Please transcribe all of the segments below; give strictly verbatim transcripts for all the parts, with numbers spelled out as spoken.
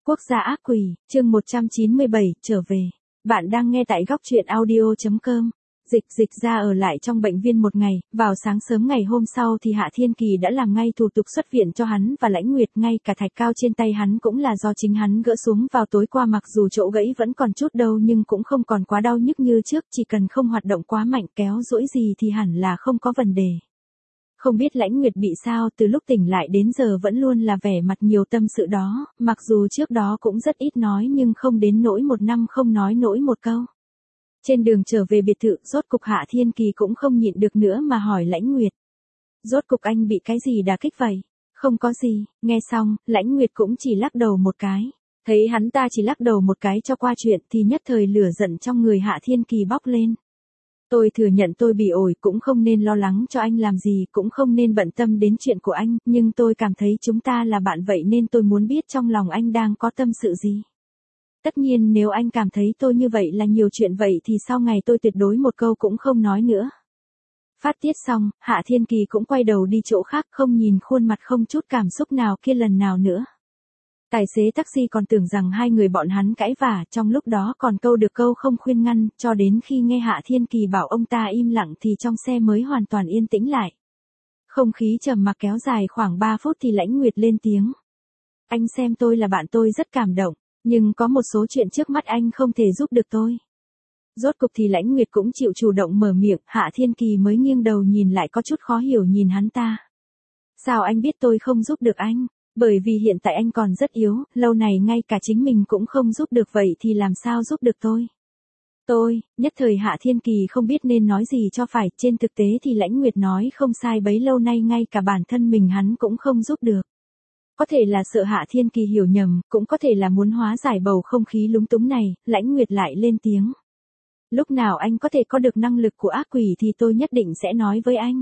Quốc gia ác quỷ, chương một trăm chín mươi bảy, trở về. Bạn đang nghe tại góc truyện audio chấm com. Dịch dịch ra ở lại trong bệnh viện một ngày, vào sáng sớm ngày hôm sau thì Hạ Thiên Kỳ đã làm ngay thủ tục xuất viện cho hắn và Lãnh Nguyệt, ngay cả thạch cao trên tay hắn cũng là do chính hắn gỡ xuống vào tối qua, mặc dù chỗ gãy vẫn còn chút đâu nhưng cũng không còn quá đau nhức như trước, chỉ cần không hoạt động quá mạnh kéo duỗi gì thì hẳn là không có vấn đề. Không biết Lãnh Nguyệt bị sao, từ lúc tỉnh lại đến giờ vẫn luôn là vẻ mặt nhiều tâm sự đó, mặc dù trước đó cũng rất ít nói nhưng không đến nỗi một năm không nói nổi một câu. Trên đường trở về biệt thự, rốt cục Hạ Thiên Kỳ cũng không nhịn được nữa mà hỏi Lãnh Nguyệt. Rốt cục anh bị cái gì đả kích vậy? Không có gì, nghe xong, Lãnh Nguyệt cũng chỉ lắc đầu một cái. Thấy hắn ta chỉ lắc đầu một cái cho qua chuyện thì nhất thời lửa giận trong người Hạ Thiên Kỳ bốc lên. Tôi thừa nhận tôi bị ổi, cũng không nên lo lắng cho anh làm gì, cũng không nên bận tâm đến chuyện của anh, nhưng tôi cảm thấy chúng ta là bạn vậy nên tôi muốn biết trong lòng anh đang có tâm sự gì. Tất nhiên nếu anh cảm thấy tôi như vậy là nhiều chuyện vậy thì sau ngày tôi tuyệt đối một câu cũng không nói nữa. Phát tiết xong, Hạ Thiên Kỳ cũng quay đầu đi chỗ khác, không nhìn khuôn mặt không chút cảm xúc nào kia lần nào nữa. Tài xế taxi còn tưởng rằng hai người bọn hắn cãi vả, trong lúc đó còn câu được câu không khuyên ngăn, cho đến khi nghe Hạ Thiên Kỳ bảo ông ta im lặng thì trong xe mới hoàn toàn yên tĩnh lại. Không khí trầm mặc kéo dài khoảng ba phút thì Lãnh Nguyệt lên tiếng. Anh xem tôi là bạn tôi rất cảm động, nhưng có một số chuyện trước mắt anh không thể giúp được tôi. Rốt cục thì Lãnh Nguyệt cũng chịu chủ động mở miệng, Hạ Thiên Kỳ mới nghiêng đầu nhìn lại có chút khó hiểu nhìn hắn ta. Sao anh biết tôi không giúp được anh? Bởi vì hiện tại anh còn rất yếu, lâu này ngay cả chính mình cũng không giúp được vậy thì làm sao giúp được tôi? Tôi, nhất thời Hạ Thiên Kỳ không biết nên nói gì cho phải, trên thực tế thì Lãnh Nguyệt nói không sai, bấy lâu nay ngay cả bản thân mình hắn cũng không giúp được. Có thể là sợ Hạ Thiên Kỳ hiểu nhầm, cũng có thể là muốn hóa giải bầu không khí lúng túng này, Lãnh Nguyệt lại lên tiếng. Lúc nào anh có thể có được năng lực của ác quỷ thì tôi nhất định sẽ nói với anh.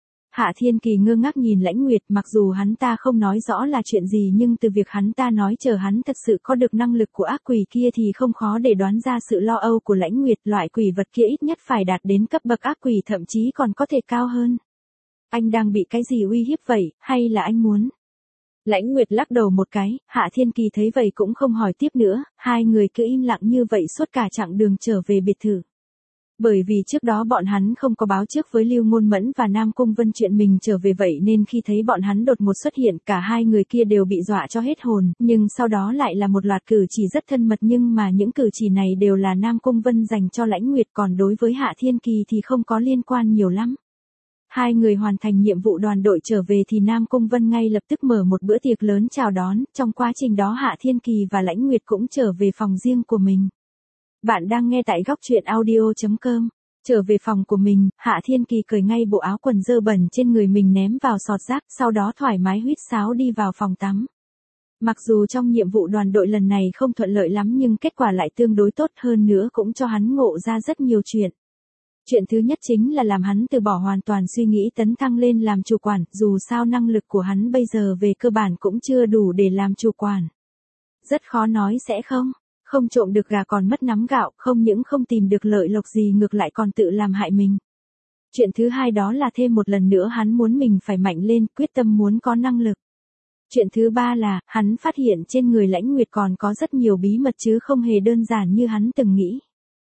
Hạ Thiên Kỳ ngơ ngác nhìn Lãnh Nguyệt, mặc dù hắn ta không nói rõ là chuyện gì nhưng từ việc hắn ta nói chờ hắn thật sự có được năng lực của ác quỷ kia thì không khó để đoán ra sự lo âu của Lãnh Nguyệt, loại quỷ vật kia ít nhất phải đạt đến cấp bậc ác quỷ, thậm chí còn có thể cao hơn. Anh đang bị cái gì uy hiếp vậy, hay là anh muốn? Lãnh Nguyệt lắc đầu một cái, Hạ Thiên Kỳ thấy vậy cũng không hỏi tiếp nữa, hai người cứ im lặng như vậy suốt cả chặng đường trở về biệt thự. Bởi vì trước đó bọn hắn không có báo trước với Lưu Ngôn Mẫn và Nam Cung Vân chuyện mình trở về vậy nên khi thấy bọn hắn đột ngột xuất hiện cả hai người kia đều bị dọa cho hết hồn, nhưng sau đó lại là một loạt cử chỉ rất thân mật, nhưng mà những cử chỉ này đều là Nam Cung Vân dành cho Lãnh Nguyệt, còn đối với Hạ Thiên Kỳ thì không có liên quan nhiều lắm. Hai người hoàn thành nhiệm vụ đoàn đội trở về thì Nam Cung Vân ngay lập tức mở một bữa tiệc lớn chào đón, trong quá trình đó Hạ Thiên Kỳ và Lãnh Nguyệt cũng trở về phòng riêng của mình. Bạn đang nghe tại góc truyện audio chấm com. Trở về phòng của mình, Hạ Thiên Kỳ cởi ngay bộ áo quần dơ bẩn trên người mình ném vào sọt rác, sau đó thoải mái huýt sáo đi vào phòng tắm. Mặc dù trong nhiệm vụ đoàn đội lần này không thuận lợi lắm nhưng kết quả lại tương đối tốt, hơn nữa cũng cho hắn ngộ ra rất nhiều chuyện. Chuyện thứ nhất chính là làm hắn từ bỏ hoàn toàn suy nghĩ tấn thăng lên làm chủ quản, dù sao năng lực của hắn bây giờ về cơ bản cũng chưa đủ để làm chủ quản. Rất khó nói sẽ không. Không trộm được gà còn mất nắm gạo, không những không tìm được lợi lộc gì ngược lại còn tự làm hại mình. Chuyện thứ hai đó là thêm một lần nữa hắn muốn mình phải mạnh lên, quyết tâm muốn có năng lực. Chuyện thứ ba là, hắn phát hiện trên người Lãnh Nguyệt còn có rất nhiều bí mật chứ không hề đơn giản như hắn từng nghĩ.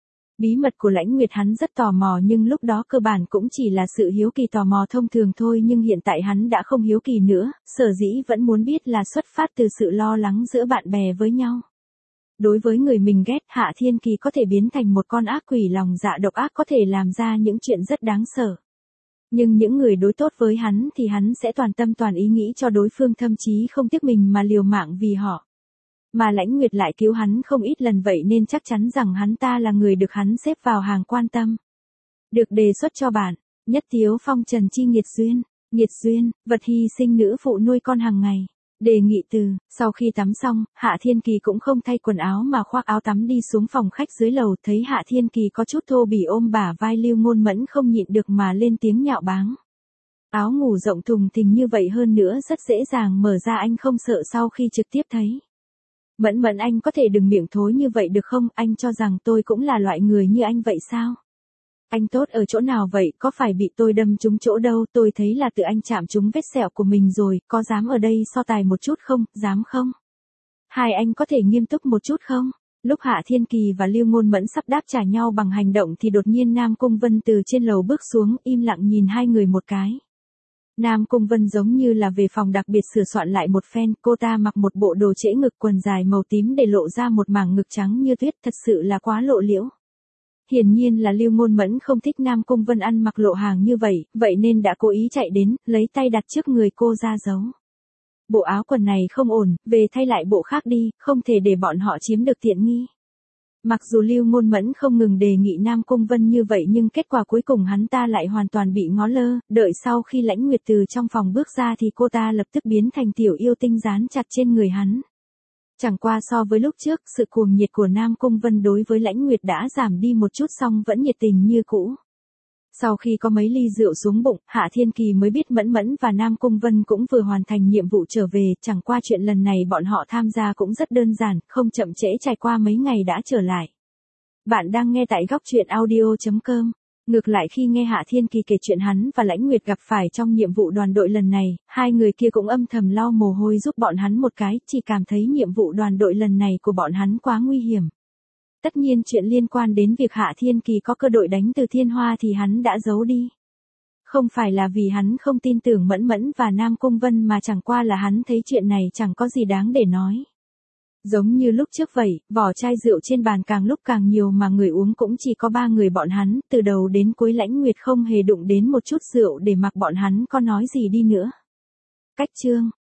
Bí mật của Lãnh Nguyệt hắn rất tò mò nhưng lúc đó cơ bản cũng chỉ là sự hiếu kỳ tò mò thông thường thôi, nhưng hiện tại hắn đã không hiếu kỳ nữa, sở dĩ vẫn muốn biết là xuất phát từ sự lo lắng giữa bạn bè với nhau. Đối với người mình ghét, Hạ Thiên Kỳ có thể biến thành một con ác quỷ lòng dạ độc ác, có thể làm ra những chuyện rất đáng sợ. Nhưng những người đối tốt với hắn thì hắn sẽ toàn tâm toàn ý nghĩ cho đối phương, thậm chí không tiếc mình mà liều mạng vì họ. Mà Lãnh Nguyệt lại cứu hắn không ít lần vậy nên chắc chắn rằng hắn ta là người được hắn xếp vào hàng quan tâm. Được đề xuất cho bạn, nhất thiếu phong trần chi nghiệt duyên, nghiệt duyên, vật hy sinh nữ phụ nuôi con hàng ngày. Đề nghị từ, sau khi tắm xong, Hạ Thiên Kỳ cũng không thay quần áo mà khoác áo tắm đi xuống phòng khách dưới lầu, thấy Hạ Thiên Kỳ có chút thô bỉ ôm bả vai Lưu Ngôn Mẫn không nhịn được mà lên tiếng nhạo báng. Áo ngủ rộng thùng thình như vậy hơn nữa rất dễ dàng mở ra, anh không sợ sau khi trực tiếp thấy. Mẫn Mẫn, anh có thể đừng miệng thối như vậy được không, anh cho rằng tôi cũng là loại người như anh vậy sao? Anh tốt ở chỗ nào vậy, có phải bị tôi đâm trúng chỗ đâu, tôi thấy là tự anh chạm trúng vết sẹo của mình rồi, có dám ở đây so tài một chút không, dám không? Hai anh có thể nghiêm túc một chút không? Lúc Hạ Thiên Kỳ và Lưu Ngôn Mẫn sắp đáp trả nhau bằng hành động thì đột nhiên Nam Cung Vân từ trên lầu bước xuống, im lặng nhìn hai người một cái. Nam Cung Vân giống như là về phòng đặc biệt sửa soạn lại một phen, cô ta mặc một bộ đồ trễ ngực quần dài màu tím để lộ ra một mảng ngực trắng như tuyết, thật sự là quá lộ liễu. Hiển nhiên là Lưu Ngôn Mẫn không thích Nam Cung Vân ăn mặc lộ hàng như vậy, vậy nên đã cố ý chạy đến, lấy tay đặt trước người cô ra giấu. Bộ áo quần này không ổn, về thay lại bộ khác đi, không thể để bọn họ chiếm được tiện nghi. Mặc dù Lưu Ngôn Mẫn không ngừng đề nghị Nam Cung Vân như vậy nhưng kết quả cuối cùng hắn ta lại hoàn toàn bị ngó lơ, đợi sau khi Lãnh Nguyệt từ trong phòng bước ra thì cô ta lập tức biến thành tiểu yêu tinh dán chặt trên người hắn. Chẳng qua so với lúc trước, sự cuồng nhiệt của Nam Cung Vân đối với Lãnh Nguyệt đã giảm đi một chút song vẫn nhiệt tình như cũ. Sau khi có mấy ly rượu xuống bụng, Hạ Thiên Kỳ mới biết Mẫn Mẫn và Nam Cung Vân cũng vừa hoàn thành nhiệm vụ trở về, chẳng qua chuyện lần này bọn họ tham gia cũng rất đơn giản, không chậm trễ trải qua mấy ngày đã trở lại. Bạn đang nghe tại góc truyện audio chấm com. Ngược lại khi nghe Hạ Thiên Kỳ kể chuyện hắn và Lãnh Nguyệt gặp phải trong nhiệm vụ đoàn đội lần này, hai người kia cũng âm thầm lau mồ hôi giúp bọn hắn một cái, chỉ cảm thấy nhiệm vụ đoàn đội lần này của bọn hắn quá nguy hiểm. Tất nhiên chuyện liên quan đến việc Hạ Thiên Kỳ có cơ đội đánh từ Thiên Hoa thì hắn đã giấu đi. Không phải là vì hắn không tin tưởng Mẫn Mẫn và Nam Cung Vân mà chẳng qua là hắn thấy chuyện này chẳng có gì đáng để nói. Giống như lúc trước vậy, vỏ chai rượu trên bàn càng lúc càng nhiều mà người uống cũng chỉ có ba người bọn hắn, từ đầu đến cuối Lãnh Nguyệt không hề đụng đến một chút rượu để mặc bọn hắn có nói gì đi nữa. Cách chương